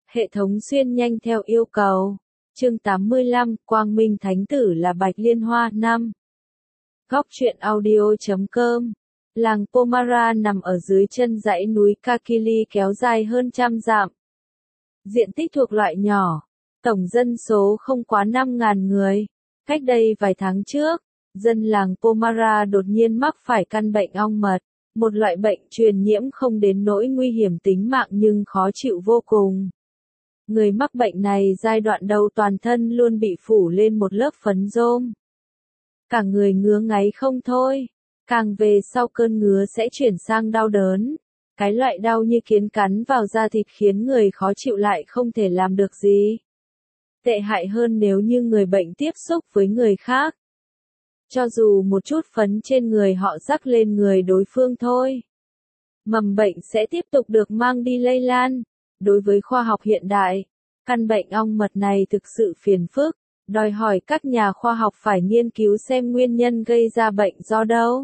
Hệ thống xuyên nhanh theo yêu cầu. Chương 85, Quang Minh Thánh Tử là Bạch Liên Hoa 5. Góc truyện audio.com. Làng Pomara nằm ở dưới chân dãy núi Kakili kéo dài hơn trăm dặm. Diện tích thuộc loại nhỏ. Tổng dân số không quá 5.000 người. Cách đây vài tháng trước, dân làng Pomara đột nhiên mắc phải căn bệnh ong mật, một loại bệnh truyền nhiễm không đến nỗi nguy hiểm tính mạng nhưng khó chịu vô cùng. Người mắc bệnh này giai đoạn đầu toàn thân luôn bị phủ lên một lớp phấn rôm. Cả người ngứa ngáy không thôi. Càng về sau cơn ngứa sẽ chuyển sang đau đớn. Cái loại đau như kiến cắn vào da thịt khiến người khó chịu lại không thể làm được gì. Tệ hại hơn nếu như người bệnh tiếp xúc với người khác. Cho dù một chút phấn trên người họ rắc lên người đối phương thôi, mầm bệnh sẽ tiếp tục được mang đi lây lan. Đối với khoa học hiện đại, căn bệnh ong mật này thực sự phiền phức, đòi hỏi các nhà khoa học phải nghiên cứu xem nguyên nhân gây ra bệnh do đâu.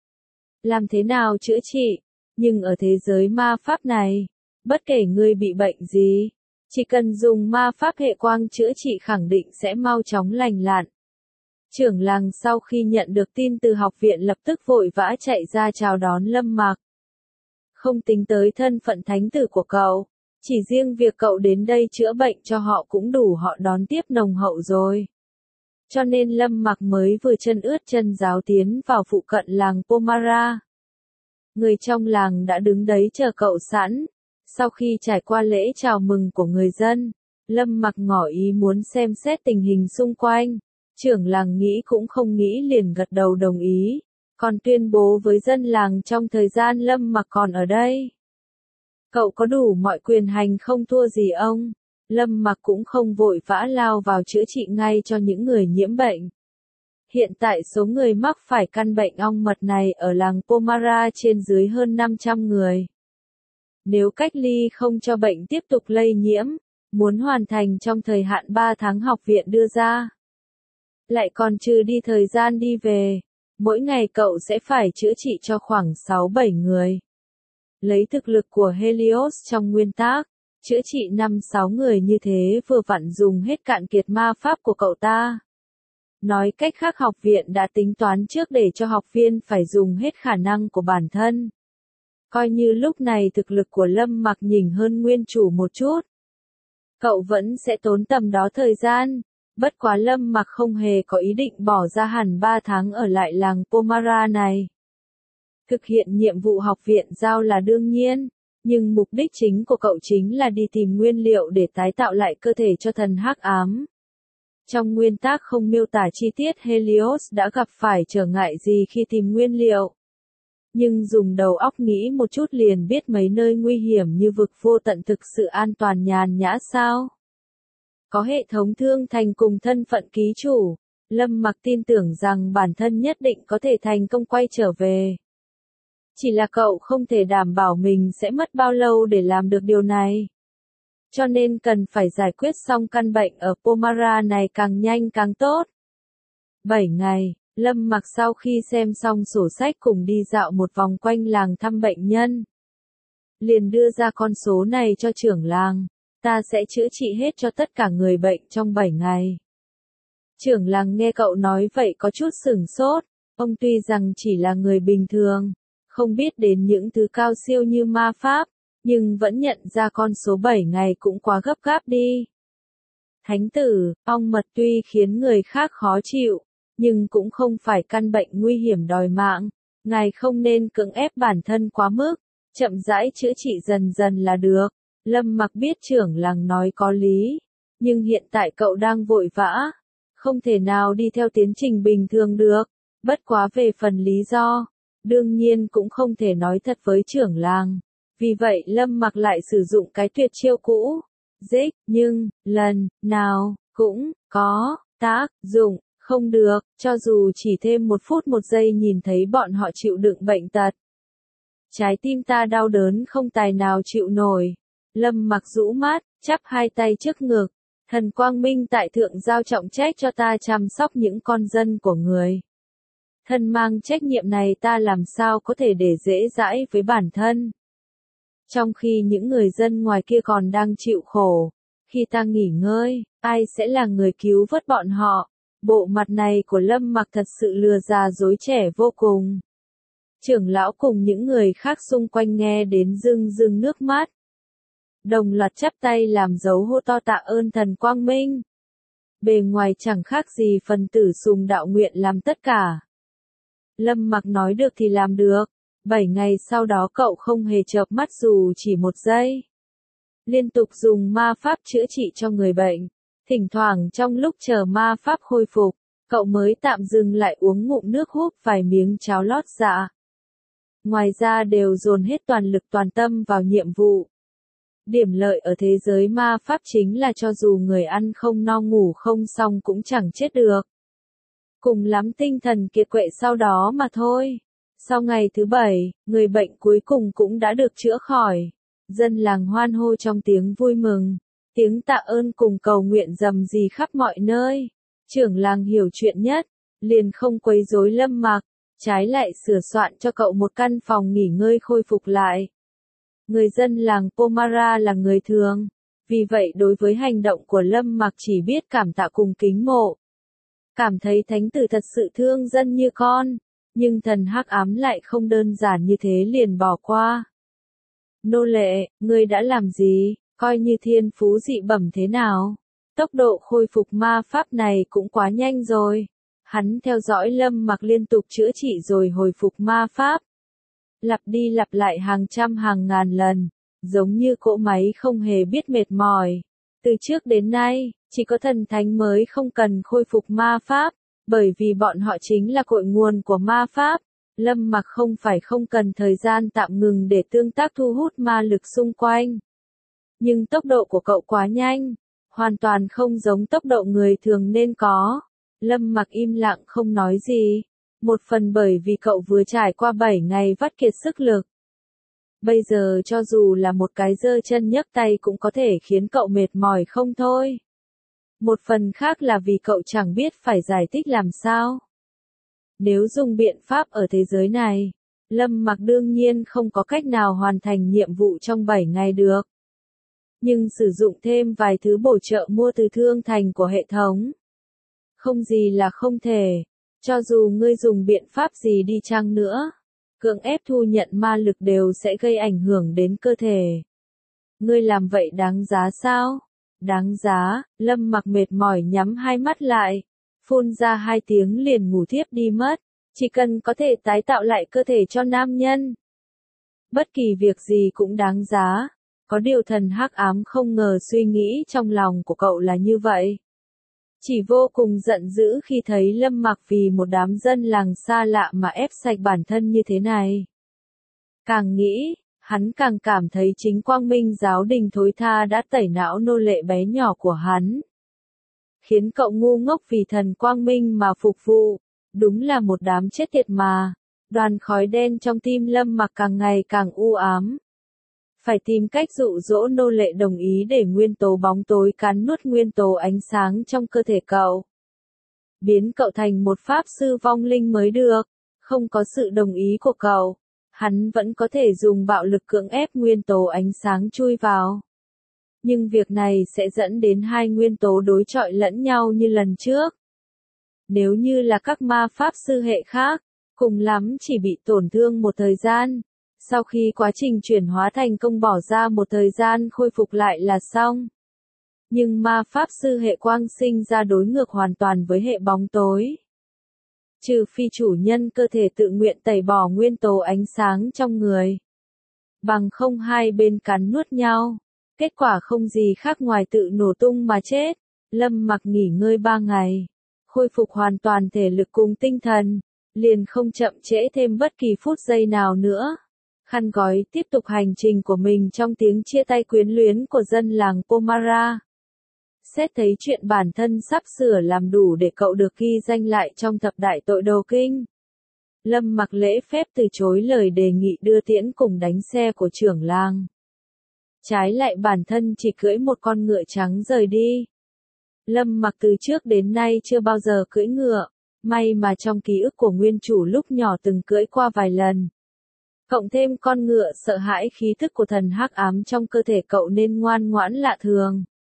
Làm thế nào chữa trị? Nhưng ở thế giới ma pháp này, bất kể người bị bệnh gì, chỉ cần dùng ma pháp hệ quang chữa trị khẳng định sẽ mau chóng lành lặn. Trưởng làng sau khi nhận được tin từ học viện lập tức vội vã chạy ra chào đón Lâm Mặc. Không tính tới thân phận thánh tử của cậu, chỉ riêng việc cậu đến đây chữa bệnh cho họ cũng đủ họ đón tiếp nồng hậu rồi. Cho nên Lâm Mặc mới vừa chân ướt chân ráo tiến vào phụ cận làng Pomara. Người trong làng đã đứng đấy chờ cậu sẵn. Sau khi trải qua lễ chào mừng của người dân, Lâm Mặc ngỏ ý muốn xem xét tình hình xung quanh. Trưởng làng nghĩ cũng không nghĩ liền gật đầu đồng ý, còn tuyên bố với dân làng trong thời gian Lâm Mặc còn ở đây. Cậu có đủ mọi quyền hành không thua gì ông. Lâm Mặc cũng không vội vã lao vào chữa trị ngay cho những người nhiễm bệnh. Hiện tại số người mắc phải căn bệnh ong mật này ở làng Pomara trên dưới hơn 500 người. Nếu cách ly không cho bệnh tiếp tục lây nhiễm, muốn hoàn thành trong thời hạn 3 tháng học viện đưa ra, lại còn trừ đi thời gian đi về, mỗi ngày cậu sẽ phải chữa trị cho khoảng 6-7 người. Lấy thực lực của Helios trong nguyên tắc, chữa trị 5-6 người như thế vừa vặn dùng hết cạn kiệt ma pháp của cậu ta. Nói cách khác học viện đã tính toán trước để cho học viên phải dùng hết khả năng của bản thân. Coi như lúc này thực lực của Lâm Mặc nhỉnh hơn nguyên chủ một chút, cậu vẫn sẽ tốn tầm đó thời gian. Bất quá Lâm Mặc không hề có ý định bỏ ra hẳn 3 tháng ở lại làng Pomara này. Thực hiện nhiệm vụ học viện giao là đương nhiên, nhưng mục đích chính của cậu chính là đi tìm nguyên liệu để tái tạo lại cơ thể cho thần hắc ám. Trong nguyên tắc không miêu tả chi tiết Helios đã gặp phải trở ngại gì khi tìm nguyên liệu. Nhưng dùng đầu óc nghĩ một chút liền biết mấy nơi nguy hiểm như vực vô tận thực sự an toàn nhàn nhã sao. Có hệ thống thương thành cùng thân phận ký chủ, Lâm Mặc tin tưởng rằng bản thân nhất định có thể thành công quay trở về. Chỉ là cậu không thể đảm bảo mình sẽ mất bao lâu để làm được điều này. Cho nên cần phải giải quyết xong căn bệnh ở Pomara này càng nhanh càng tốt. 7 ngày, Lâm Mặc sau khi xem xong sổ sách cùng đi dạo một vòng quanh làng thăm bệnh nhân, liền đưa ra con số này cho trưởng làng. Ta sẽ chữa trị hết cho tất cả người bệnh trong 7 ngày. Trưởng làng nghe cậu nói vậy có chút sửng sốt. Ông tuy rằng chỉ là người bình thường, không biết đến những thứ cao siêu như ma pháp, nhưng vẫn nhận ra con số 7 ngày cũng quá gấp gáp đi. Thánh tử, ong mật tuy khiến người khác khó chịu, nhưng cũng không phải căn bệnh nguy hiểm đòi mạng. Ngài không nên cưỡng ép bản thân quá mức, chậm rãi chữa trị dần dần là được. Lâm Mặc biết trưởng làng nói có lý, nhưng hiện tại cậu đang vội vã, không thể nào đi theo tiến trình bình thường được. Bất quá về phần lý do, đương nhiên cũng không thể nói thật với trưởng làng. Vì vậy Lâm Mặc lại sử dụng cái tuyệt chiêu cũ, dích, nhưng, lần nào, cũng, có, tác dụng, không được, cho dù chỉ thêm 1 phút 1 giây nhìn thấy bọn họ chịu đựng bệnh tật. Trái tim ta đau đớn không tài nào chịu nổi. Lâm Mặc rũ mắt, chắp hai tay trước ngực. Thần Quang Minh tại thượng giao trọng trách cho ta chăm sóc những con dân của người. Thần mang trách nhiệm này ta làm sao có thể để dễ dãi với bản thân. Trong khi những người dân ngoài kia còn đang chịu khổ, Khi ta nghỉ ngơi, ai sẽ là người cứu vớt bọn họ? Bộ mặt này của Lâm Mặc thật sự lừa già dối trẻ vô cùng. Trưởng lão cùng những người khác xung quanh nghe đến rưng rưng nước mắt. Đồng loạt chắp tay làm dấu hô to tạ ơn thần quang minh. Bề ngoài chẳng khác gì phần tử sùng đạo nguyện làm tất cả. Lâm Mặc nói được thì làm được. 7 ngày sau đó cậu không hề chợp mắt dù chỉ một giây. Liên tục dùng ma pháp chữa trị cho người bệnh. Thỉnh thoảng trong lúc chờ ma pháp khôi phục, cậu mới tạm dừng lại uống ngụm nước húp vài miếng cháo lót dạ. Ngoài ra đều dồn hết toàn lực toàn tâm vào nhiệm vụ. Điểm lợi ở thế giới ma pháp chính là cho dù người ăn không no ngủ không xong cũng chẳng chết được. Cùng lắm tinh thần kiệt quệ sau đó mà thôi. Sau ngày thứ 7, người bệnh cuối cùng cũng đã được chữa khỏi. Dân làng hoan hô trong tiếng vui mừng. Tiếng tạ ơn cùng cầu nguyện rầm rì khắp mọi nơi. Trưởng làng hiểu chuyện nhất, liền không quấy rối Lâm Mặc, trái lại sửa soạn cho cậu một căn phòng nghỉ ngơi khôi phục lại. Người dân làng Pomara là người thường, vì vậy đối với hành động của Lâm Mặc chỉ biết cảm tạ cùng kính mộ. Cảm thấy thánh tử thật sự thương dân như con, nhưng thần hắc ám lại không đơn giản như thế liền bỏ qua. Nô lệ, ngươi đã làm gì, coi như thiên phú dị bẩm thế nào? Tốc độ khôi phục ma pháp này cũng quá nhanh rồi. Hắn theo dõi Lâm Mặc liên tục chữa trị rồi hồi phục ma pháp. Lặp đi lặp lại hàng trăm hàng ngàn lần, giống như cỗ máy không hề biết mệt mỏi. Từ trước đến nay, chỉ có thần thánh mới không cần khôi phục ma pháp, bởi vì bọn họ chính là cội nguồn của ma pháp. Lâm Mặc không phải không cần thời gian tạm ngừng để tương tác thu hút ma lực xung quanh. Nhưng tốc độ của cậu quá nhanh, hoàn toàn không giống tốc độ người thường nên có. Lâm Mặc im lặng không nói gì, một phần bởi vì cậu vừa trải qua 7 ngày vắt kiệt sức lực. Bây giờ cho dù là một cái giơ chân nhấc tay cũng có thể khiến cậu mệt mỏi không thôi. Một phần khác là vì cậu chẳng biết phải giải thích làm sao. Nếu dùng biện pháp ở thế giới này, Lâm Mặc đương nhiên không có cách nào hoàn thành nhiệm vụ trong 7 ngày được. Nhưng sử dụng thêm vài thứ bổ trợ mua từ thương thành của hệ thống, không gì là không thể. Cho dù ngươi dùng biện pháp gì đi chăng nữa, cưỡng ép thu nhận ma lực đều sẽ gây ảnh hưởng đến cơ thể. Ngươi làm vậy đáng giá sao? Đáng giá. Lâm Mặc mệt mỏi nhắm hai mắt lại, phun ra 2 tiếng liền ngủ thiếp đi mất. Chỉ cần có thể tái tạo lại cơ thể cho nam nhân, bất kỳ việc gì cũng đáng giá. Có điều thần hắc ám không ngờ suy nghĩ trong lòng của cậu là như vậy. Chỉ vô cùng giận dữ khi thấy Lâm Mặc vì một đám dân làng xa lạ mà ép sạch bản thân như thế này. Càng nghĩ, hắn càng cảm thấy chính Quang Minh giáo đình thối tha đã tẩy não nô lệ bé nhỏ của hắn. Khiến cậu ngu ngốc vì thần Quang Minh mà phục vụ, đúng là một đám chết tiệt mà. Đoàn khói đen trong tim Lâm Mặc càng ngày càng u ám. Phải tìm cách dụ dỗ nô lệ đồng ý để nguyên tố bóng tối cắn nuốt nguyên tố ánh sáng trong cơ thể cậu. Biến cậu thành một pháp sư vong linh mới được. Không có sự đồng ý của cậu, hắn vẫn có thể dùng bạo lực cưỡng ép nguyên tố ánh sáng chui vào. Nhưng việc này sẽ dẫn đến 2 nguyên tố đối chọi lẫn nhau như lần trước. Nếu như là các ma pháp sư hệ khác, cùng lắm chỉ bị tổn thương một thời gian. Sau khi quá trình chuyển hóa thành công bỏ ra một thời gian khôi phục lại là xong. Nhưng ma pháp sư hệ quang sinh ra đối ngược hoàn toàn với hệ bóng tối. Trừ phi chủ nhân cơ thể tự nguyện tẩy bỏ nguyên tố ánh sáng trong người. Bằng không hai bên cắn nuốt nhau. Kết quả không gì khác ngoài tự nổ tung mà chết. Lâm Mặc nghỉ ngơi 3 ngày. Khôi phục hoàn toàn thể lực cùng tinh thần. Liền không chậm trễ thêm bất kỳ phút giây nào nữa. Khăn gói tiếp tục hành trình của mình trong tiếng chia tay quyến luyến của dân làng Pomara. Xét thấy chuyện bản thân sắp sửa làm đủ để cậu được ghi danh lại trong thập đại tội đồ kinh. Lâm Mặc lễ phép từ chối lời đề nghị đưa tiễn cùng đánh xe của trưởng làng. Trái lại bản thân chỉ cưỡi một con ngựa trắng rời đi. Lâm Mặc từ trước đến nay chưa bao giờ cưỡi ngựa, may mà trong ký ức của nguyên chủ lúc nhỏ từng cưỡi qua vài lần. Cộng thêm con ngựa sợ hãi khí thức của thần hắc ám trong cơ thể cậu nên ngoan ngoãn lạ thường.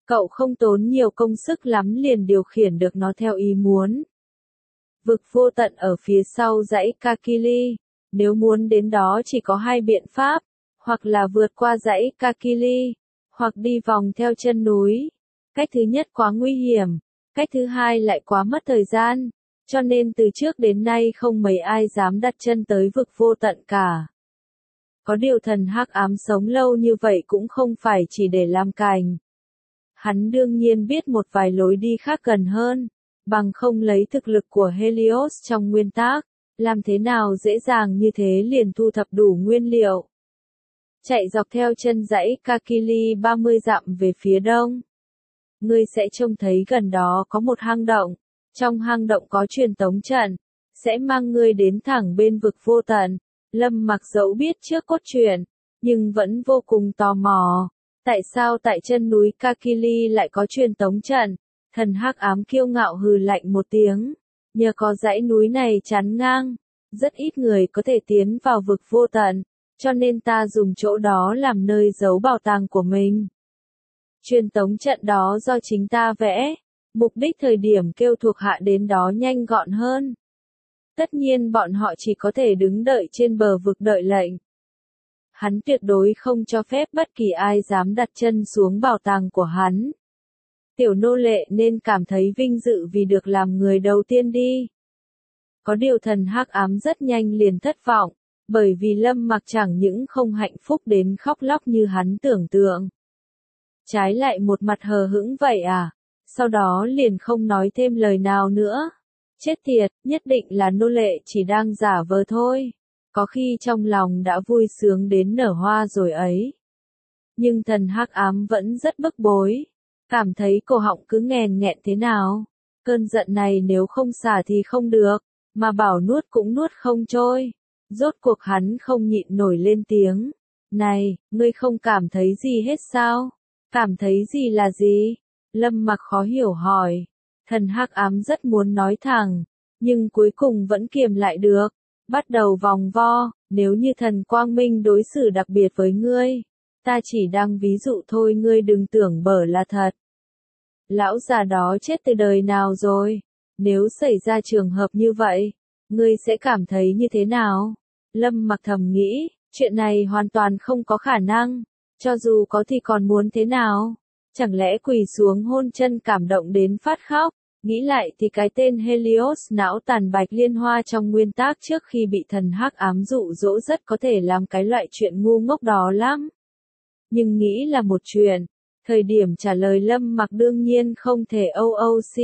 Cậu không tốn nhiều công sức lắm liền điều khiển được nó theo ý muốn. Vực vô tận ở phía sau dãy Kakili, nếu muốn đến đó chỉ có hai biện pháp, hoặc là vượt qua dãy Kakili, hoặc đi vòng theo chân núi. Cách thứ nhất quá nguy hiểm, cách thứ hai lại quá mất thời gian, cho nên từ trước đến nay không mấy ai dám đặt chân tới vực vô tận cả. Có điều thần hắc ám sống lâu như vậy cũng không phải chỉ để làm cành. Hắn đương nhiên biết một vài lối đi khác gần hơn, bằng không lấy thực lực của Helios trong nguyên tắc, làm thế nào dễ dàng như thế liền thu thập đủ nguyên liệu. Chạy dọc theo chân dãy Kakili 30 dặm về phía đông. Ngươi sẽ trông thấy gần đó có một hang động, trong hang động có truyền tống trận, sẽ mang ngươi đến thẳng bên vực vô tận. Lâm Mặc dẫu biết trước cốt truyện, nhưng vẫn vô cùng tò mò. Tại sao tại chân núi Kakili lại có truyền tống trận? Thần hắc ám kiêu ngạo hừ lạnh một tiếng. Nhờ có dãy núi này chắn ngang, rất ít người có thể tiến vào vực vô tận, cho nên ta dùng chỗ đó làm nơi giấu bảo tàng của mình. Truyền tống trận đó do chính ta vẽ, mục đích thời điểm kêu thuộc hạ đến đó nhanh gọn hơn. Tất nhiên bọn họ chỉ có thể đứng đợi trên bờ vực đợi lệnh. Hắn tuyệt đối không cho phép bất kỳ ai dám đặt chân xuống bảo tàng của hắn. Tiểu nô lệ nên cảm thấy vinh dự vì được làm người đầu tiên đi. Có điều thần hắc ám rất nhanh liền thất vọng, bởi vì Lâm Mặc chẳng những không hạnh phúc đến khóc lóc như hắn tưởng tượng. Trái lại một mặt hờ hững vậy à, sau đó liền không nói thêm lời nào nữa. Chết tiệt, nhất định là nô lệ chỉ đang giả vờ thôi. Có khi trong lòng đã vui sướng đến nở hoa rồi ấy. Nhưng thần hắc ám vẫn rất bức bối, cảm thấy cổ họng cứ nghèn nghẹn thế nào. Cơn giận này nếu không xả thì không được, mà bảo nuốt cũng nuốt không trôi. Rốt cuộc hắn không nhịn nổi lên tiếng. Này, ngươi không cảm thấy gì hết sao? Cảm thấy gì là gì? Lâm Mặc khó hiểu hỏi. Thần hắc ám rất muốn nói thẳng, nhưng cuối cùng vẫn kiềm lại được. Bắt đầu vòng vo, nếu như thần quang minh đối xử đặc biệt với ngươi, ta chỉ đang ví dụ thôi, ngươi đừng tưởng bở là thật. Lão già đó chết từ đời nào rồi? Nếu xảy ra trường hợp như vậy, ngươi sẽ cảm thấy như thế nào? Lâm Mặc thầm nghĩ, chuyện này hoàn toàn không có khả năng, cho dù có thì còn muốn thế nào? Chẳng lẽ quỳ xuống hôn chân cảm động đến phát khóc? Nghĩ lại thì cái tên Helios não tàn Bạch Liên Hoa trong nguyên tác trước khi bị thần hắc ám dụ dỗ rất có thể làm cái loại chuyện ngu ngốc đó lắm. Nhưng nghĩ là một chuyện, thời điểm trả lời Lâm Mặc đương nhiên không thể OOC.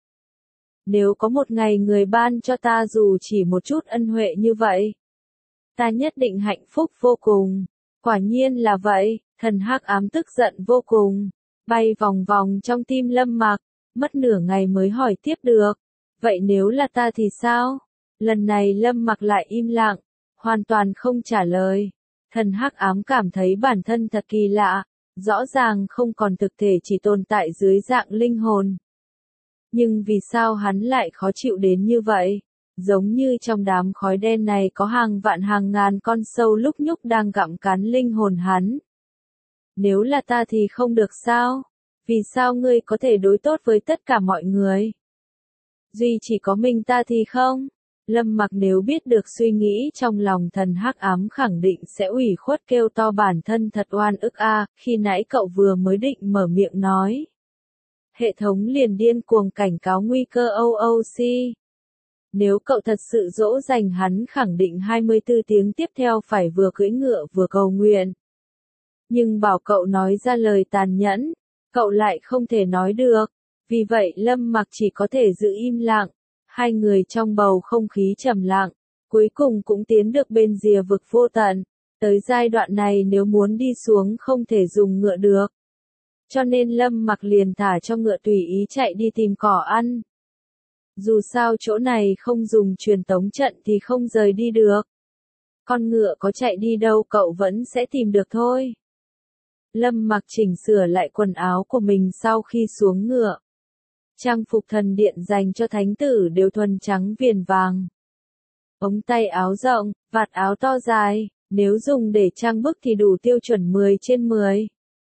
Nếu có một ngày người ban cho ta dù chỉ một chút ân huệ như vậy, ta nhất định hạnh phúc vô cùng. Quả nhiên là vậy, thần hắc ám tức giận vô cùng, bay vòng vòng trong tim Lâm Mặc. Mất nửa ngày mới hỏi tiếp được. Vậy nếu là ta thì sao? Lần này Lâm Mặc lại im lặng, hoàn toàn không trả lời. Thần hắc ám cảm thấy bản thân thật kỳ lạ, rõ ràng không còn thực thể chỉ tồn tại dưới dạng linh hồn. Nhưng vì sao hắn lại khó chịu đến như vậy? Giống như trong đám khói đen này có hàng vạn hàng ngàn con sâu lúc nhúc đang gặm cắn linh hồn hắn. Nếu là ta thì không được sao? Vì sao ngươi có thể đối tốt với tất cả mọi người? Duy chỉ có mình ta thì không? Lâm Mặc nếu biết được suy nghĩ trong lòng thần hắc ám khẳng định sẽ ủy khuất kêu to bản thân thật oan ức a. Khi nãy cậu vừa mới định mở miệng nói. Hệ thống liền điên cuồng cảnh cáo nguy cơ OOC. Nếu cậu thật sự dỗ dành hắn khẳng định 24 tiếng tiếp theo phải vừa cưỡi ngựa vừa cầu nguyện. Nhưng bảo cậu nói ra lời tàn nhẫn, cậu lại không thể nói được. Vì vậy Lâm Mặc chỉ có thể giữ im lặng. Hai người trong bầu không khí trầm lặng, cuối cùng cũng tiến được bên rìa vực vô tận. Tới giai đoạn này nếu muốn đi xuống không thể dùng ngựa được. Cho nên Lâm Mặc liền thả cho ngựa tùy ý chạy đi tìm cỏ ăn. Dù sao chỗ này không dùng truyền tống trận thì không rời đi được. Con ngựa có chạy đi đâu cậu vẫn sẽ tìm được thôi. Lâm Mặc chỉnh sửa lại quần áo của mình sau khi xuống ngựa. Trang phục thần điện dành cho thánh tử đều thuần trắng viền vàng. Ống tay áo rộng, vạt áo to dài, nếu dùng để trang bức thì đủ tiêu chuẩn 10 trên 10.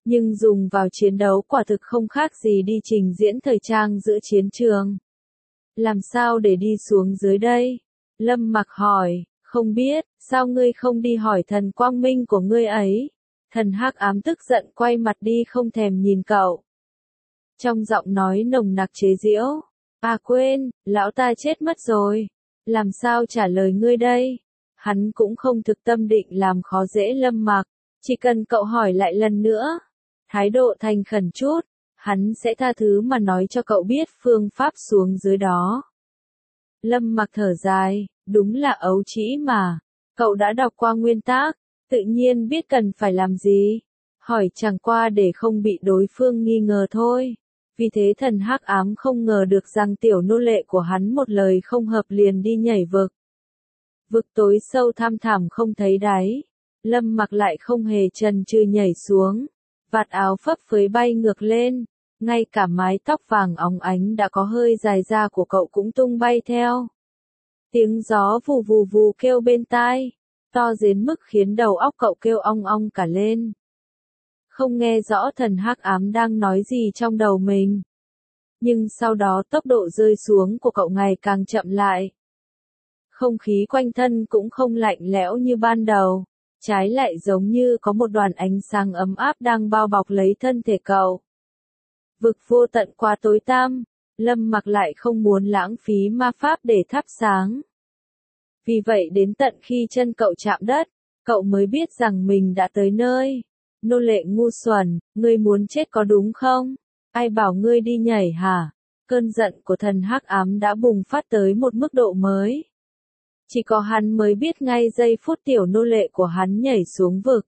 nhưng dùng vào chiến đấu quả thực không khác gì đi trình diễn thời trang giữa chiến trường. Làm sao để đi xuống dưới đây? Lâm Mặc hỏi, không biết, sao ngươi không đi hỏi thần quang minh của ngươi ấy? Thần hắc ám tức giận quay mặt đi không thèm nhìn cậu. Trong giọng nói nồng nặc chế giễu, à quên, lão ta chết mất rồi. Làm sao trả lời ngươi đây? Hắn cũng không thực tâm định làm khó dễ Lâm Mặc, chỉ cần cậu hỏi lại lần nữa. Thái độ thành khẩn chút, hắn sẽ tha thứ mà nói cho cậu biết phương pháp xuống dưới đó. Lâm Mặc thở dài, đúng là ấu trĩ mà. Cậu đã đọc qua nguyên tắc, tự nhiên biết cần phải làm gì. Hỏi chẳng qua để không bị đối phương nghi ngờ thôi. Vì thế thần hắc ám không ngờ được rằng tiểu nô lệ của hắn một lời không hợp liền đi nhảy vực. Vực tối sâu thăm thẳm không thấy đáy. Lâm Mặc lại không hề chần chừ nhảy xuống. Vạt áo phấp phới bay ngược lên. Ngay cả mái tóc vàng óng ánh đã có hơi dài ra của cậu cũng tung bay theo. Tiếng gió vù vù vù kêu bên tai. To đến mức khiến đầu óc cậu kêu ong ong cả lên. Không nghe rõ thần hắc ám đang nói gì trong đầu mình. Nhưng sau đó tốc độ rơi xuống của cậu ngày càng chậm lại. Không khí quanh thân cũng không lạnh lẽo như ban đầu. Trái lại giống như có một đoàn ánh sáng ấm áp đang bao bọc lấy thân thể cậu. Vực vô tận quá tối tăm, Lâm Mặc lại không muốn lãng phí ma pháp để thắp sáng. Vì vậy đến tận khi chân cậu chạm đất, cậu mới biết rằng mình đã tới nơi. Nô lệ ngu xuẩn, ngươi muốn chết có đúng không? Ai bảo ngươi đi nhảy hả? Cơn giận của thần hắc ám đã bùng phát tới một mức độ mới. Chỉ có hắn mới biết ngay giây phút tiểu nô lệ của hắn nhảy xuống vực.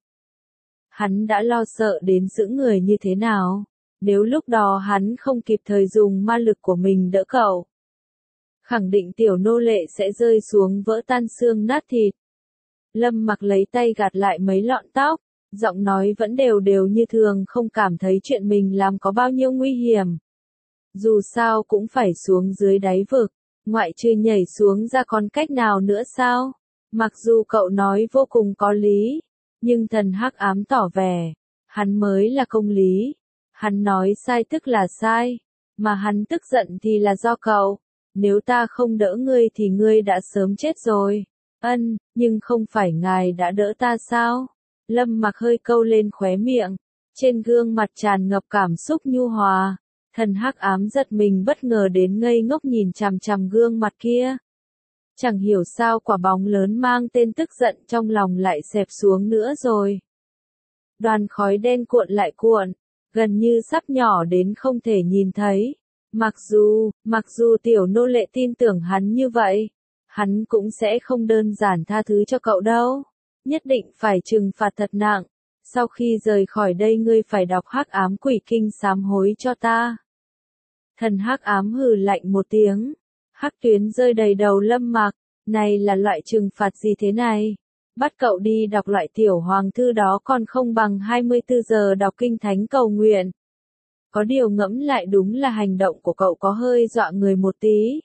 Hắn đã lo sợ đến giữ người như thế nào, nếu lúc đó hắn không kịp thời dùng ma lực của mình đỡ cậu. Khẳng định tiểu nô lệ sẽ rơi xuống vỡ tan xương nát thịt. Lâm Mặc lấy tay gạt lại mấy lọn tóc, giọng nói vẫn đều đều như thường, không cảm thấy chuyện mình làm có bao nhiêu nguy hiểm. Dù sao cũng phải xuống dưới đáy vực, ngoại trừ nhảy xuống ra còn cách nào nữa sao? Mặc dù cậu nói vô cùng có lý, nhưng thần hắc ám tỏ vẻ, hắn mới là công lý. Hắn nói sai tức là sai, mà hắn tức giận thì là do cậu. Nếu ta không đỡ ngươi thì ngươi đã sớm chết rồi. Nhưng không phải ngài đã đỡ ta sao? Lâm Mặc hơi câu lên khóe miệng, trên gương mặt tràn ngập cảm xúc nhu hòa. Thần hắc ám giật mình bất ngờ đến ngây ngốc nhìn chằm chằm gương mặt kia. Chẳng hiểu sao quả bóng lớn mang tên tức giận trong lòng lại xẹp xuống nữa rồi. Đoàn khói đen cuộn lại cuộn, gần như sắp nhỏ đến không thể nhìn thấy. Mặc dù tiểu nô lệ tin tưởng hắn như vậy, hắn cũng sẽ không đơn giản tha thứ cho cậu đâu. Nhất định phải trừng phạt thật nặng. Sau khi rời khỏi đây ngươi phải đọc hắc ám quỷ kinh sám hối cho ta. Thần hắc ám hừ lạnh một tiếng. Hắc tuyến rơi đầy đầu Lâm Mặc. Này là loại trừng phạt gì thế này? Bắt cậu đi đọc loại tiểu hoàng thư đó còn không bằng 24 giờ đọc kinh thánh cầu nguyện. Có điều ngẫm lại đúng là hành động của cậu có hơi dọa người một tí.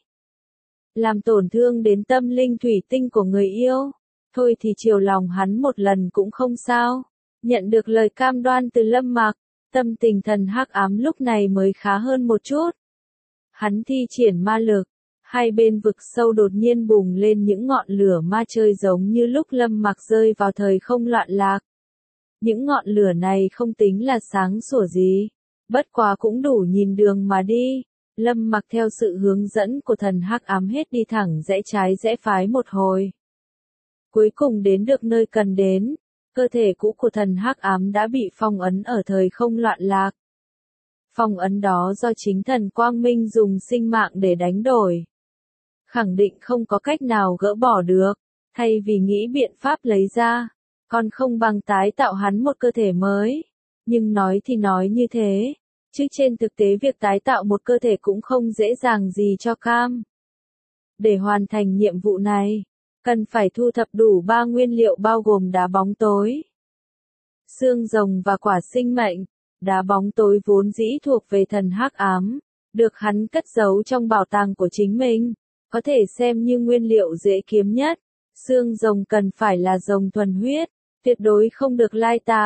Làm tổn thương đến tâm linh thủy tinh của người yêu. Thôi thì chiều lòng hắn một lần cũng không sao. Nhận được lời cam đoan từ Lâm Mặc, tâm tình thần hắc ám lúc này mới khá hơn một chút. Hắn thi triển ma lực, hai bên vực sâu đột nhiên bùng lên những ngọn lửa ma chơi giống như lúc Lâm Mặc rơi vào thời không loạn lạc. Những ngọn lửa này không tính là sáng sủa gì, bất quá cũng đủ nhìn đường mà đi. Lâm Mặc theo sự hướng dẫn của thần hắc ám hết đi thẳng rẽ trái rẽ phái một hồi. Cuối cùng đến được nơi cần đến, cơ thể cũ của thần hắc ám đã bị phong ấn ở thời không loạn lạc. Phong ấn đó do chính thần Quang Minh dùng sinh mạng để đánh đổi. Khẳng định không có cách nào gỡ bỏ được, thay vì nghĩ biện pháp lấy ra, còn không bằng tái tạo hắn một cơ thể mới. Nhưng nói thì nói như thế, chứ trên thực tế việc tái tạo một cơ thể cũng không dễ dàng gì cho Cam. Để hoàn thành nhiệm vụ này, cần phải thu thập đủ 3 nguyên liệu bao gồm đá bóng tối, xương rồng và quả sinh mệnh. Đá bóng tối vốn dĩ thuộc về thần hắc ám, được hắn cất giấu trong bảo tàng của chính mình, có thể xem như nguyên liệu dễ kiếm nhất. Xương rồng cần phải là rồng thuần huyết, tuyệt đối không được lai tạp.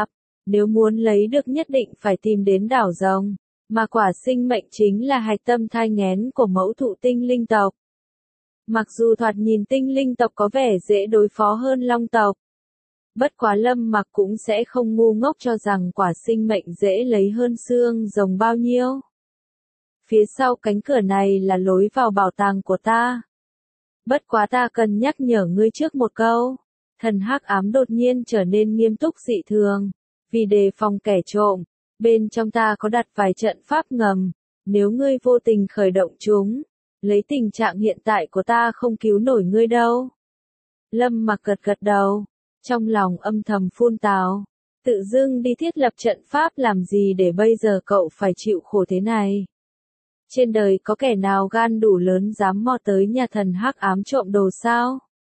Nếu muốn lấy được nhất định phải tìm đến đảo rồng, mà quả sinh mệnh chính là hạch tâm thai nghén của mẫu thụ tinh linh tộc. Mặc dù thoạt nhìn tinh linh tộc có vẻ dễ đối phó hơn long tộc, bất quá Lâm Mặc cũng sẽ không ngu ngốc cho rằng quả sinh mệnh dễ lấy hơn xương rồng bao nhiêu. Phía sau cánh cửa này là lối vào bảo tàng của ta. Bất quá ta cần nhắc nhở ngươi trước một câu. Thần hắc ám đột nhiên trở nên nghiêm túc dị thường, vì đề phòng kẻ trộm, bên trong ta có đặt vài trận pháp ngầm, nếu ngươi vô tình khởi động chúng, lấy tình trạng hiện tại của ta không cứu nổi ngươi đâu. Lâm Mặc gật gật đầu, trong lòng âm thầm phun tào, tự dưng đi thiết lập trận pháp làm gì để bây giờ cậu phải chịu khổ thế này. Trên đời có kẻ nào gan đủ lớn dám mò tới nhà thần hắc ám trộm đồ sao?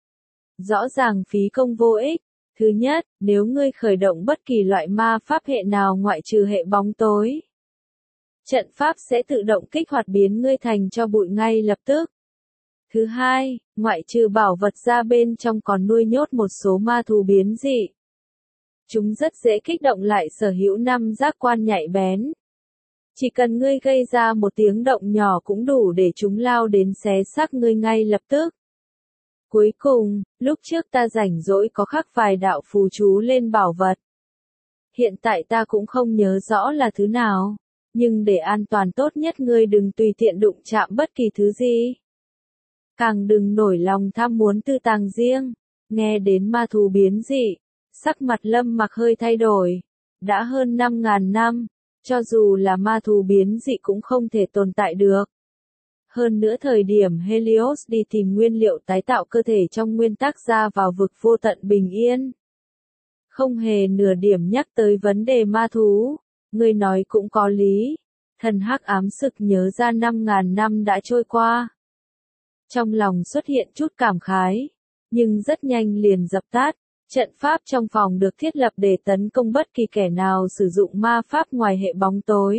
Rõ ràng phí công vô ích. Thứ nhất, nếu ngươi khởi động bất kỳ loại ma pháp hệ nào ngoại trừ hệ bóng tối, trận pháp sẽ tự động kích hoạt biến ngươi thành tro bụi ngay lập tức. Thứ hai, ngoại trừ bảo vật ra bên trong còn nuôi nhốt một số ma thú biến dị. Chúng rất dễ kích động lại sở hữu 5 giác quan nhạy bén. Chỉ cần ngươi gây ra một tiếng động nhỏ cũng đủ để chúng lao đến xé xác ngươi ngay lập tức. Cuối cùng, lúc trước ta rảnh rỗi có khắc vài đạo phù chú lên bảo vật. Hiện tại ta cũng không nhớ rõ là thứ nào, nhưng để an toàn tốt nhất ngươi đừng tùy tiện đụng chạm bất kỳ thứ gì. Càng đừng nổi lòng tham muốn tư tàng riêng. Nghe đến ma thú biến dị, sắc mặt Lâm Mặc hơi thay đổi. Đã hơn 5.000 năm, cho dù là ma thú biến dị cũng không thể tồn tại được. Hơn nữa thời điểm Helios đi tìm nguyên liệu tái tạo cơ thể trong nguyên tắc ra vào vực vô tận bình yên. Không hề nửa điểm nhắc tới vấn đề ma thú, người nói cũng có lý. Thần hắc ám sực nhớ ra 5.000 năm đã trôi qua. Trong lòng xuất hiện chút cảm khái, nhưng rất nhanh liền dập tắt. Trận pháp trong phòng được thiết lập để tấn công bất kỳ kẻ nào sử dụng ma pháp ngoài hệ bóng tối.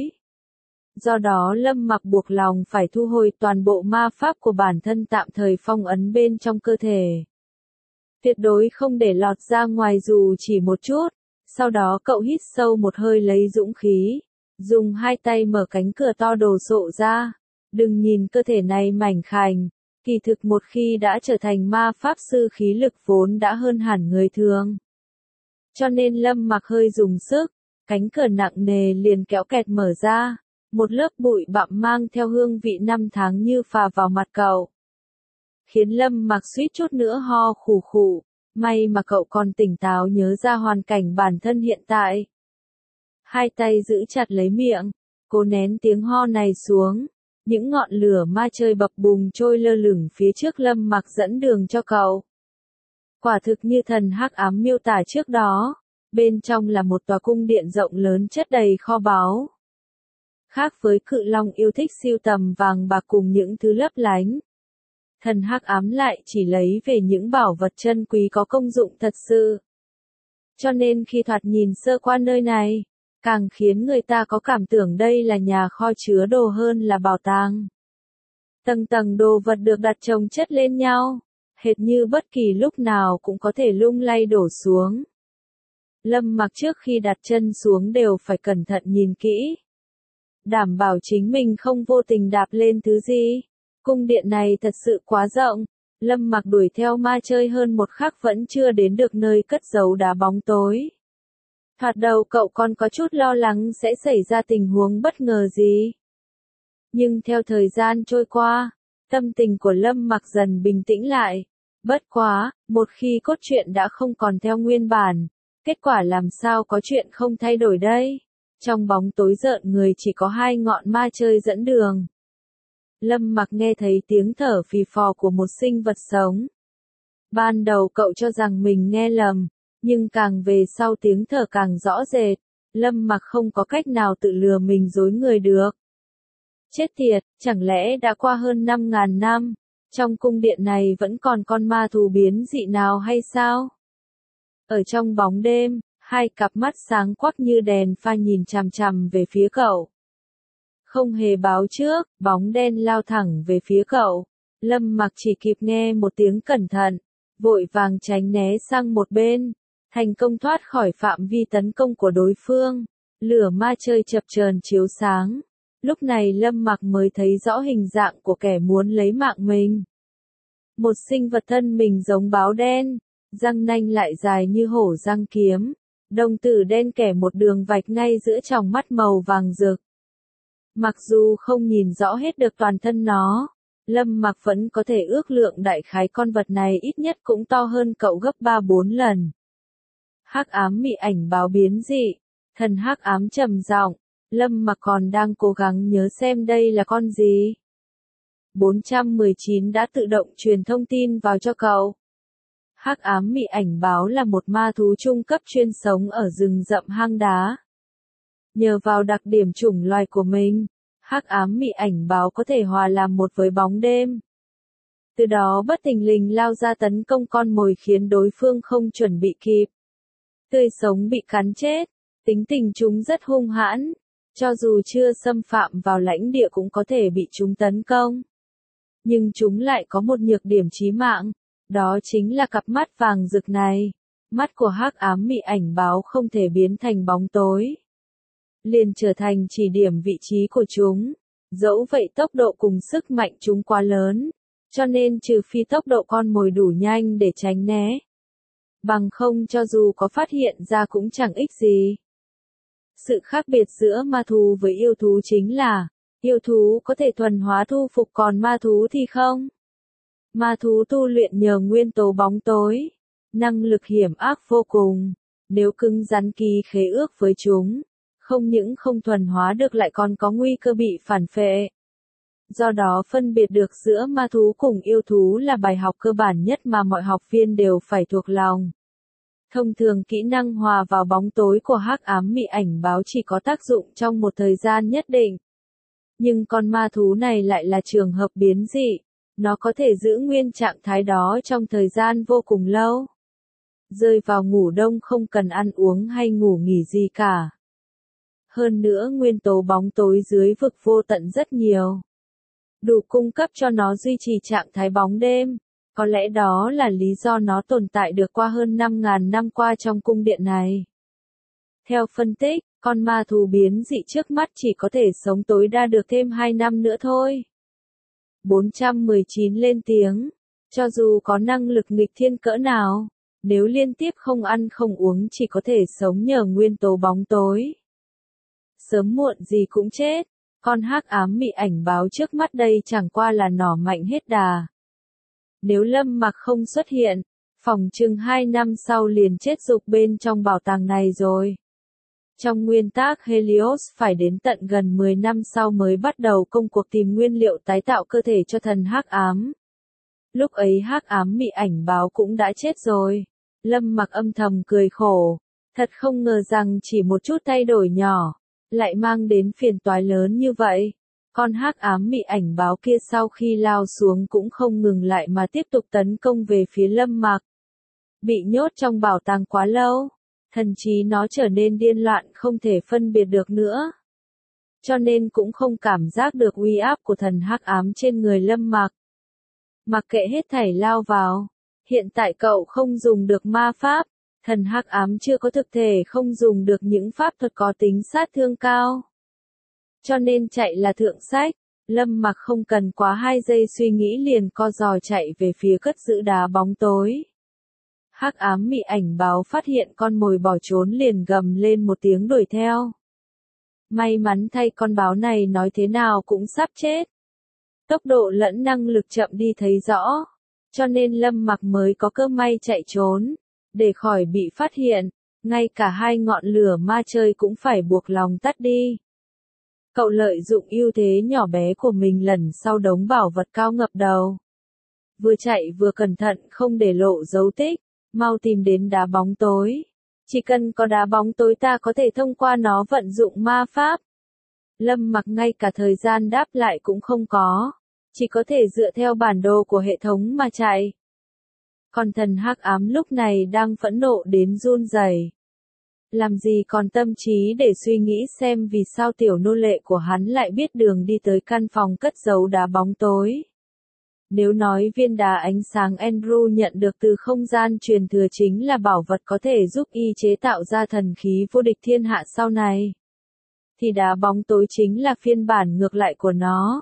Do đó Lâm Mặc buộc lòng phải thu hồi toàn bộ ma pháp của bản thân tạm thời phong ấn bên trong cơ thể. Tuyệt đối không để lọt ra ngoài dù chỉ một chút. Sau đó cậu hít sâu một hơi lấy dũng khí, dùng hai tay mở cánh cửa to đồ sộ ra. Đừng nhìn cơ thể này mảnh khảnh, kỳ thực một khi đã trở thành ma pháp sư khí lực vốn đã hơn hẳn người thường. Cho nên Lâm Mặc hơi dùng sức, cánh cửa nặng nề liền kéo kẹt mở ra. Một lớp bụi bặm mang theo hương vị năm tháng như phà vào mặt cậu. Khiến Lâm Mặc suýt chút nữa ho khủ khủ. May mà cậu còn tỉnh táo nhớ ra hoàn cảnh bản thân hiện tại. Hai tay giữ chặt lấy miệng, cố nén tiếng ho này xuống. Những ngọn lửa ma chơi bập bùng trôi lơ lửng phía trước Lâm Mặc dẫn đường cho cậu. Quả thực như thần hắc ám miêu tả trước đó. Bên trong là một tòa cung điện rộng lớn chất đầy kho báu. Khác với cự long yêu thích sưu tầm vàng bạc cùng những thứ lấp lánh. Thần hắc ám lại chỉ lấy về những bảo vật chân quý có công dụng thật sự. Cho nên khi thoạt nhìn sơ qua nơi này, càng khiến người ta có cảm tưởng đây là nhà kho chứa đồ hơn là bảo tàng. Tầng tầng đồ vật được đặt chồng chất lên nhau, hệt như bất kỳ lúc nào cũng có thể lung lay đổ xuống. Lâm Mặc trước khi đặt chân xuống đều phải cẩn thận nhìn kỹ. Đảm bảo chính mình không vô tình đạp lên thứ gì. Cung điện này thật sự quá rộng. Lâm Mặc đuổi theo ma chơi hơn một khắc vẫn chưa đến được nơi cất giấu đá bóng tối. Thoạt đầu cậu còn có chút lo lắng sẽ xảy ra tình huống bất ngờ gì. Nhưng theo thời gian trôi qua, tâm tình của Lâm Mặc dần bình tĩnh lại. Bất quá, một khi cốt truyện đã không còn theo nguyên bản, kết quả làm sao có chuyện không thay đổi đây? Trong bóng tối rợn người chỉ có hai ngọn ma chơi dẫn đường. Lâm Mặc nghe thấy tiếng thở phì phò của một sinh vật sống. Ban đầu cậu cho rằng mình nghe lầm, nhưng càng về sau tiếng thở càng rõ rệt. Lâm Mặc không có cách nào tự lừa mình dối người được. Chết tiệt, chẳng lẽ đã qua hơn 5.000 năm, trong cung điện này vẫn còn con ma thú biến dị nào hay sao? Ở trong bóng đêm, hai cặp mắt sáng quắc như đèn pha nhìn chằm chằm về phía cậu. Không hề báo trước, bóng đen lao thẳng về phía cậu. Lâm Mặc chỉ kịp nghe một tiếng cẩn thận, vội vàng tránh né sang một bên. thành công thoát khỏi phạm vi tấn công của đối phương. Lửa ma chơi chập chờn chiếu sáng. Lúc này Lâm Mặc mới thấy rõ hình dạng của kẻ muốn lấy mạng mình. Một sinh vật thân mình giống báo đen, răng nanh lại dài như hổ răng kiếm, đồng tử đen kẻ một đường vạch ngay giữa tròng mắt màu vàng rực. Mặc dù không nhìn rõ hết được toàn thân nó, Lâm Mặc vẫn có thể ước lượng đại khái con vật này ít nhất cũng to hơn cậu gấp 3-4 lần. Hắc ám mị ảnh báo biến dị, thần hắc ám trầm giọng, Lâm Mặc còn đang cố gắng nhớ xem đây là con gì. 419 đã tự động truyền thông tin vào cho cậu. Hắc ám mị ảnh báo là một ma thú trung cấp chuyên sống ở rừng rậm hang đá. Nhờ vào đặc điểm chủng loài của mình, hắc ám mị ảnh báo có thể hòa làm một với bóng đêm. Từ đó bất thình lình lao ra tấn công con mồi khiến đối phương không chuẩn bị kịp. Tươi sống bị cắn chết, tính tình chúng rất hung hãn, cho dù chưa xâm phạm vào lãnh địa cũng có thể bị chúng tấn công. Nhưng chúng lại có một nhược điểm chí mạng, đó chính là cặp mắt vàng rực này. Mắt của hắc ám mị ảnh báo không thể biến thành bóng tối, liền trở thành chỉ điểm vị trí của chúng. Dẫu vậy tốc độ cùng sức mạnh chúng quá lớn, cho nên trừ phi tốc độ con mồi đủ nhanh để tránh né, bằng không cho dù có phát hiện ra cũng chẳng ích gì. Sự khác biệt giữa ma thú với yêu thú chính là, yêu thú có thể thuần hóa thu phục còn ma thú thì không. Ma thú tu luyện nhờ nguyên tố bóng tối, năng lực hiểm ác vô cùng, nếu cứng rắn ký khế ước với chúng, không những không thuần hóa được lại còn có nguy cơ bị phản phệ. Do đó phân biệt được giữa ma thú cùng yêu thú là bài học cơ bản nhất mà mọi học viên đều phải thuộc lòng. Thông thường kỹ năng hòa vào bóng tối của hắc ám mị ảnh báo chỉ có tác dụng trong một thời gian nhất định. Nhưng con ma thú này lại là trường hợp biến dị, nó có thể giữ nguyên trạng thái đó trong thời gian vô cùng lâu. Rơi vào ngủ đông không cần ăn uống hay ngủ nghỉ gì cả. Hơn nữa nguyên tố bóng tối dưới vực vô tận rất nhiều, đủ cung cấp cho nó duy trì trạng thái bóng đêm. Có lẽ đó là lý do nó tồn tại được qua hơn 5.000 năm qua trong cung điện này. Theo phân tích, con ma thú biến dị trước mắt chỉ có thể sống tối đa được thêm 2 năm nữa thôi. 419 lên tiếng, cho dù có năng lực nghịch thiên cỡ nào, nếu liên tiếp không ăn không uống chỉ có thể sống nhờ nguyên tố bóng tối, sớm muộn gì cũng chết. Con hắc ám mị ảnh báo trước mắt đây chẳng qua là nỏ mạnh hết đà. Nếu Lâm Mặc không xuất hiện, phỏng chừng 2 năm sau liền chết rục bên trong bảo tàng này rồi. Trong nguyên tắc Helios phải đến tận gần 10 năm sau mới bắt đầu công cuộc tìm nguyên liệu tái tạo cơ thể cho thần hắc ám. Lúc ấy hắc ám mị ảnh báo cũng đã chết rồi. Lâm Mặc âm thầm cười khổ, thật không ngờ rằng chỉ một chút thay đổi nhỏ, lại mang đến phiền toái lớn như vậy. Con hắc ám mị ảnh báo kia sau khi lao xuống cũng không ngừng lại mà tiếp tục tấn công về phía Lâm Mặc. Bị nhốt trong bảo tàng quá lâu, thần trí nó trở nên điên loạn không thể phân biệt được nữa. Cho nên cũng không cảm giác được uy áp của thần hắc ám trên người Lâm Mặc. Mặc kệ hết thảy lao vào, hiện tại cậu không dùng được ma pháp, thần hắc ám chưa có thực thể không dùng được những pháp thuật có tính sát thương cao. Cho nên chạy là thượng sách. Lâm Mặc không cần quá 2 giây suy nghĩ liền co giò chạy về phía cất giữ đá bóng tối. Hắc ám mị ảnh báo phát hiện con mồi bỏ trốn liền gầm lên một tiếng đuổi theo. May mắn thay con báo này nói thế nào cũng sắp chết. Tốc độ lẫn năng lực chậm đi thấy rõ, cho nên Lâm Mặc mới có cơ may chạy trốn, để khỏi bị phát hiện, ngay cả 2 ngọn lửa ma chơi cũng phải buộc lòng tắt đi. Cậu lợi dụng ưu thế nhỏ bé của mình lần sau đống bảo vật cao ngập đầu. Vừa chạy vừa cẩn thận không để lộ dấu tích, mau tìm đến đá bóng tối. Chỉ cần có đá bóng tối ta có thể thông qua nó vận dụng ma pháp. Lâm Mặc ngay cả thời gian đáp lại cũng không có, chỉ có thể dựa theo bản đồ của hệ thống mà chạy. Còn thần hắc ám lúc này đang phẫn nộ đến run rẩy. Làm gì còn tâm trí để suy nghĩ xem vì sao tiểu nô lệ của hắn lại biết đường đi tới căn phòng cất giấu đá bóng tối. Nếu nói viên đá ánh sáng Andrew nhận được từ không gian truyền thừa chính là bảo vật có thể giúp y chế tạo ra thần khí vô địch thiên hạ sau này, thì đá bóng tối chính là phiên bản ngược lại của nó.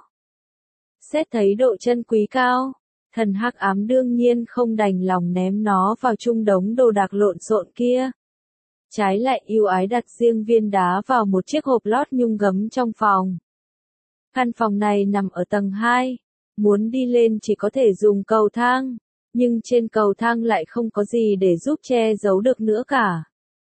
Xét thấy độ chân quý cao, thần hắc ám đương nhiên không đành lòng ném nó vào chung đống đồ đạc lộn xộn kia. Trái lại ưu ái đặt riêng viên đá vào một chiếc hộp lót nhung gấm trong phòng. Căn phòng này nằm ở tầng 2, muốn đi lên chỉ có thể dùng cầu thang, nhưng trên cầu thang lại không có gì để giúp che giấu được nữa cả.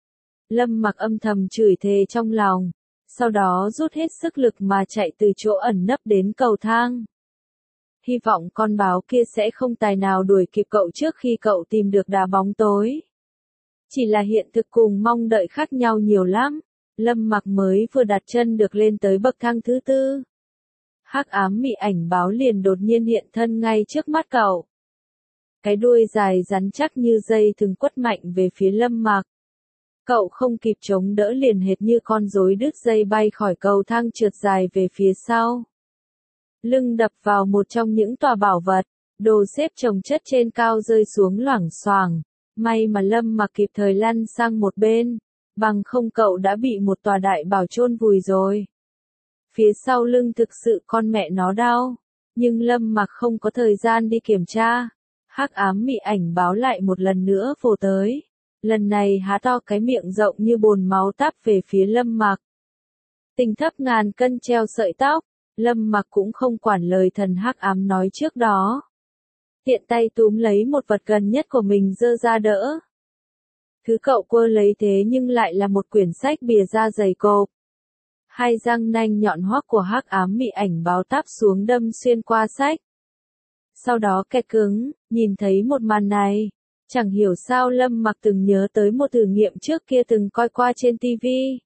Lâm Mặc âm thầm chửi thề trong lòng, sau đó rút hết sức lực mà chạy từ chỗ ẩn nấp đến cầu thang. Hy vọng con báo kia sẽ không tài nào đuổi kịp cậu trước khi cậu tìm được đá bóng tối. Chỉ là hiện thực cùng mong đợi khác nhau nhiều lắm. Lâm Mặc mới vừa đặt chân được lên tới bậc thang thứ 4. Hắc ám mị ảnh báo liền đột nhiên hiện thân ngay trước mắt cậu. Cái đuôi dài rắn chắc như dây thừng quất mạnh về phía Lâm Mặc. Cậu không kịp chống đỡ liền hệt như con rối đứt dây bay khỏi cầu thang trượt dài về phía sau. Lưng đập vào một trong những tòa bảo vật, đồ xếp chồng chất trên cao rơi xuống loảng xoảng. May mà Lâm Mặc kịp thời lăn sang một bên, bằng không cậu đã bị một tòa đại bảo chôn vùi rồi. Phía sau lưng thực sự con mẹ nó đau, nhưng Lâm Mặc không có thời gian đi kiểm tra. Hắc ám mị ảnh báo lại một lần nữa vồ tới. Lần này há to cái miệng rộng như bồn máu táp về phía Lâm Mặc. Tình thấp ngàn cân treo sợi tóc, Lâm Mặc cũng không quản lời thần hắc ám nói trước đó. Tiện tay túm lấy một vật gần nhất của mình giơ ra đỡ. Thứ cậu quơ lấy thế nhưng lại là một quyển sách bìa da dày cộp. Hai răng nanh nhọn hoắt của hắc ám mị ảnh báo táp xuống đâm xuyên qua sách. Sau đó kẹt cứng, nhìn thấy một màn này. Chẳng hiểu sao Lâm Mặc từng nhớ tới một thử nghiệm trước kia từng coi qua trên TV.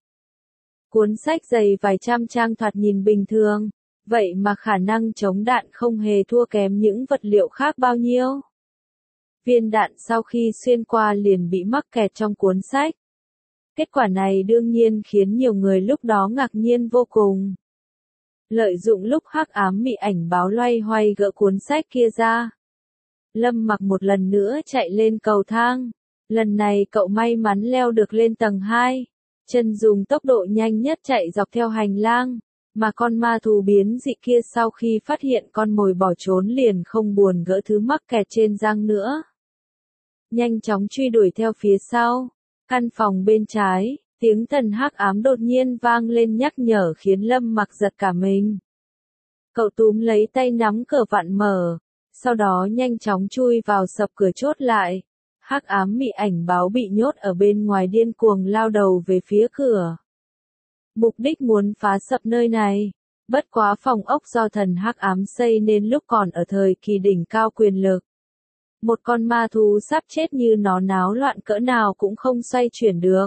Cuốn sách dày vài trăm trang thoạt nhìn bình thường, vậy mà khả năng chống đạn không hề thua kém những vật liệu khác bao nhiêu. Viên đạn sau khi xuyên qua liền bị mắc kẹt trong cuốn sách. Kết quả này đương nhiên khiến nhiều người lúc đó ngạc nhiên vô cùng. Lợi dụng lúc hắc ám mị ảnh báo loay hoay gỡ cuốn sách kia ra, Lâm Mặc một lần nữa chạy lên cầu thang. Lần này cậu may mắn leo được lên tầng 2, chân dùng tốc độ nhanh nhất chạy dọc theo hành lang, mà con ma thú biến dị kia sau khi phát hiện con mồi bỏ trốn liền không buồn gỡ thứ mắc kẹt trên răng nữa. Nhanh chóng truy đuổi theo phía sau. Căn phòng bên trái, tiếng thần hắc ám đột nhiên vang lên nhắc nhở khiến Lâm Mặc giật cả mình. Cậu túm lấy tay nắm cửa vặn mở, sau đó nhanh chóng chui vào sập cửa chốt lại. Hắc ám mị ảnh báo bị nhốt ở bên ngoài điên cuồng lao đầu về phía cửa. Mục đích muốn phá sập nơi này. Bất quá phòng ốc do thần hắc ám xây nên lúc còn ở thời kỳ đỉnh cao quyền lực. Một con ma thú sắp chết như nó náo loạn cỡ nào cũng không xoay chuyển được.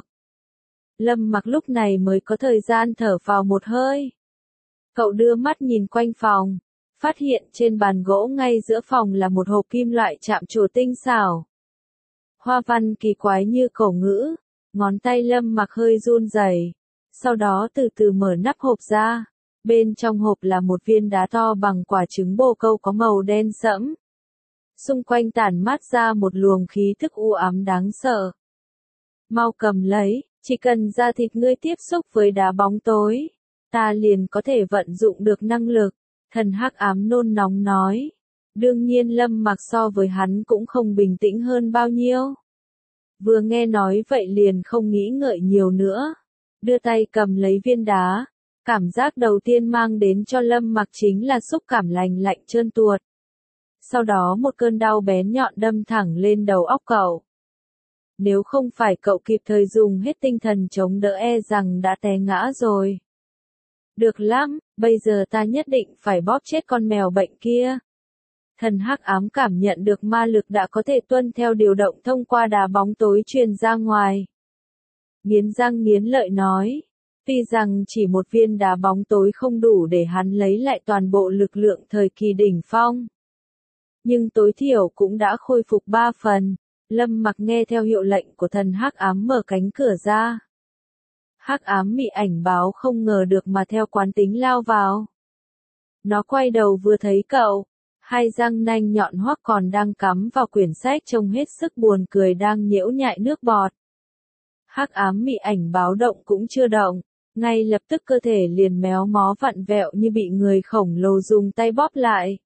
Lâm Mặc lúc này mới có thời gian thở vào một hơi. Cậu đưa mắt nhìn quanh phòng, phát hiện trên bàn gỗ ngay giữa phòng là một hộp kim loại chạm trổ tinh xảo. Hoa văn kỳ quái như cổ ngữ, ngón tay Lâm Mặc hơi run rẩy, sau đó từ từ mở nắp hộp ra. Bên trong hộp là một viên đá to bằng quả trứng bồ câu có màu đen sẫm. Xung quanh tản mát ra một luồng khí thức u ám đáng sợ. Mau cầm lấy, chỉ cần da thịt ngươi tiếp xúc với đá bóng tối, ta liền có thể vận dụng được năng lực, thần hắc ám nôn nóng nói. Đương nhiên Lâm Mặc so với hắn cũng không bình tĩnh hơn bao nhiêu. Vừa nghe nói vậy liền không nghĩ ngợi nhiều nữa, đưa tay cầm lấy viên đá. Cảm giác đầu tiên mang đến cho Lâm Mặc chính là xúc cảm lành lạnh trơn tuột. Sau đó một cơn đau bén nhọn đâm thẳng lên đầu óc cậu. Nếu không phải cậu kịp thời dùng hết tinh thần chống đỡ e rằng đã té ngã rồi. Được lắm, bây giờ ta nhất định phải bóp chết con mèo bệnh kia. Thần hắc ám cảm nhận được ma lực đã có thể tuân theo điều động thông qua đá bóng tối truyền ra ngoài. Nghiến răng nghiến lợi nói. Tuy rằng chỉ một viên đá bóng tối không đủ để hắn lấy lại toàn bộ lực lượng thời kỳ đỉnh phong. Nhưng tối thiểu cũng đã khôi phục 3 phần. Lâm Mặc nghe theo hiệu lệnh của thần hắc ám mở cánh cửa ra. Hắc ám mị ảnh báo không ngờ được mà theo quán tính lao vào. Nó quay đầu vừa thấy cậu. Hai răng nanh nhọn hoắt còn đang cắm vào quyển sách trông hết sức buồn cười đang nhễu nhại nước bọt. Hắc ám mị ảnh báo động cũng chưa động, ngay lập tức cơ thể liền méo mó vặn vẹo như bị người khổng lồ dùng tay bóp lại.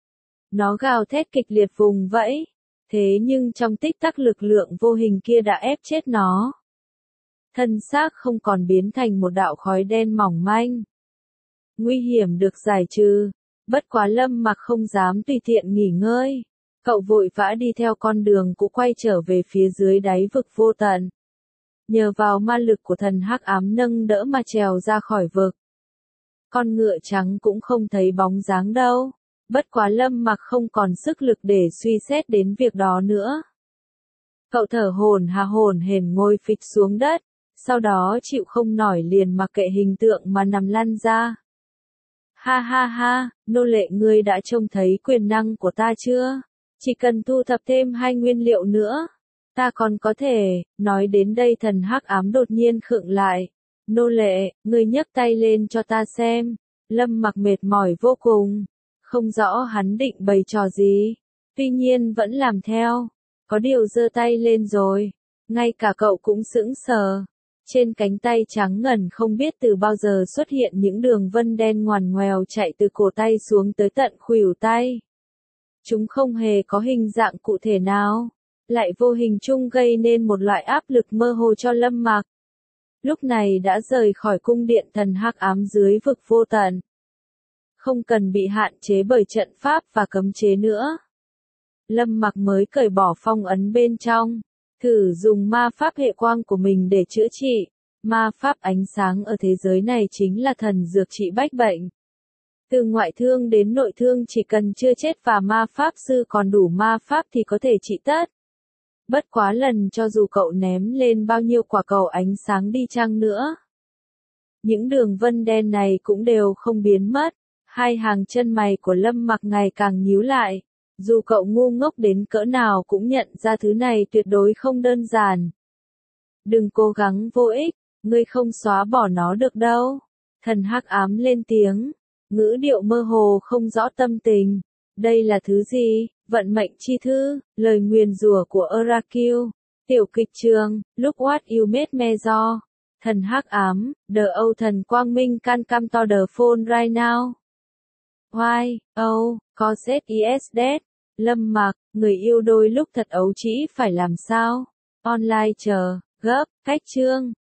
Nó gào thét kịch liệt vùng vẫy, thế nhưng trong tích tắc lực lượng vô hình kia đã ép chết nó. Thân xác không còn biến thành một đạo khói đen mỏng manh. Nguy hiểm được giải trừ, bất quá Lâm Mặc không dám tùy tiện nghỉ ngơi. Cậu vội vã đi theo con đường cũ quay trở về phía dưới đáy vực vô tận. Nhờ vào ma lực của thần hắc ám nâng đỡ mà trèo ra khỏi vực. Con ngựa trắng cũng không thấy bóng dáng đâu. Bất quá Lâm Mặc không còn sức lực để suy xét đến việc đó nữa. Cậu thở hổn hển ngồi phịch xuống đất, sau đó chịu không nổi liền mặc kệ hình tượng mà nằm lăn ra. Ha ha ha, nô lệ ngươi đã trông thấy quyền năng của ta chưa? Chỉ cần thu thập thêm 2 nguyên liệu nữa, ta còn có thể. Nói đến đây thần hắc ám đột nhiên khựng lại. Nô lệ, ngươi nhấc tay lên cho ta xem. Lâm Mặc mệt mỏi vô cùng, không rõ hắn định bày trò gì, tuy nhiên vẫn làm theo. Có điều giơ tay lên rồi, ngay cả cậu cũng sững sờ. Trên cánh tay trắng ngần không biết từ bao giờ xuất hiện những đường vân đen ngoằn ngoèo chạy từ cổ tay xuống tới tận khuỷu tay. Chúng không hề có hình dạng cụ thể nào, lại vô hình chung gây nên một loại áp lực mơ hồ cho Lâm Mặc. Lúc này đã rời khỏi cung điện thần hắc ám dưới vực vô tận. Không cần bị hạn chế bởi trận pháp và cấm chế nữa. Lâm Mặc mới cởi bỏ phong ấn bên trong, thử dùng ma pháp hệ quang của mình để chữa trị. Ma pháp ánh sáng ở thế giới này chính là thần dược trị bách bệnh. Từ ngoại thương đến nội thương chỉ cần chưa chết và ma pháp sư còn đủ ma pháp thì có thể trị tất. Bất quá lần cho dù cậu ném lên bao nhiêu quả cầu ánh sáng đi chăng nữa, những đường vân đen này cũng đều không biến mất. Hai hàng chân mày của Lâm Mặc ngày càng nhíu lại. Dù cậu ngu ngốc đến cỡ nào cũng nhận ra thứ này tuyệt đối không đơn giản. Đừng cố gắng vô ích, ngươi không xóa bỏ nó được đâu. Thần hắc ám lên tiếng, ngữ điệu mơ hồ không rõ tâm tình. Đây là thứ gì? Vận mệnh chi thư, lời nguyền rủa của Oracle. Tiểu kịch trường, Look What You Made Me Do. Thần hắc ám, The Âu thần quang minh can come to the phone right now. Why, oh, cause is dead. Lâm Mặc, người yêu đôi lúc thật ấu trĩ phải làm sao? Online chờ, gấp, cách chương.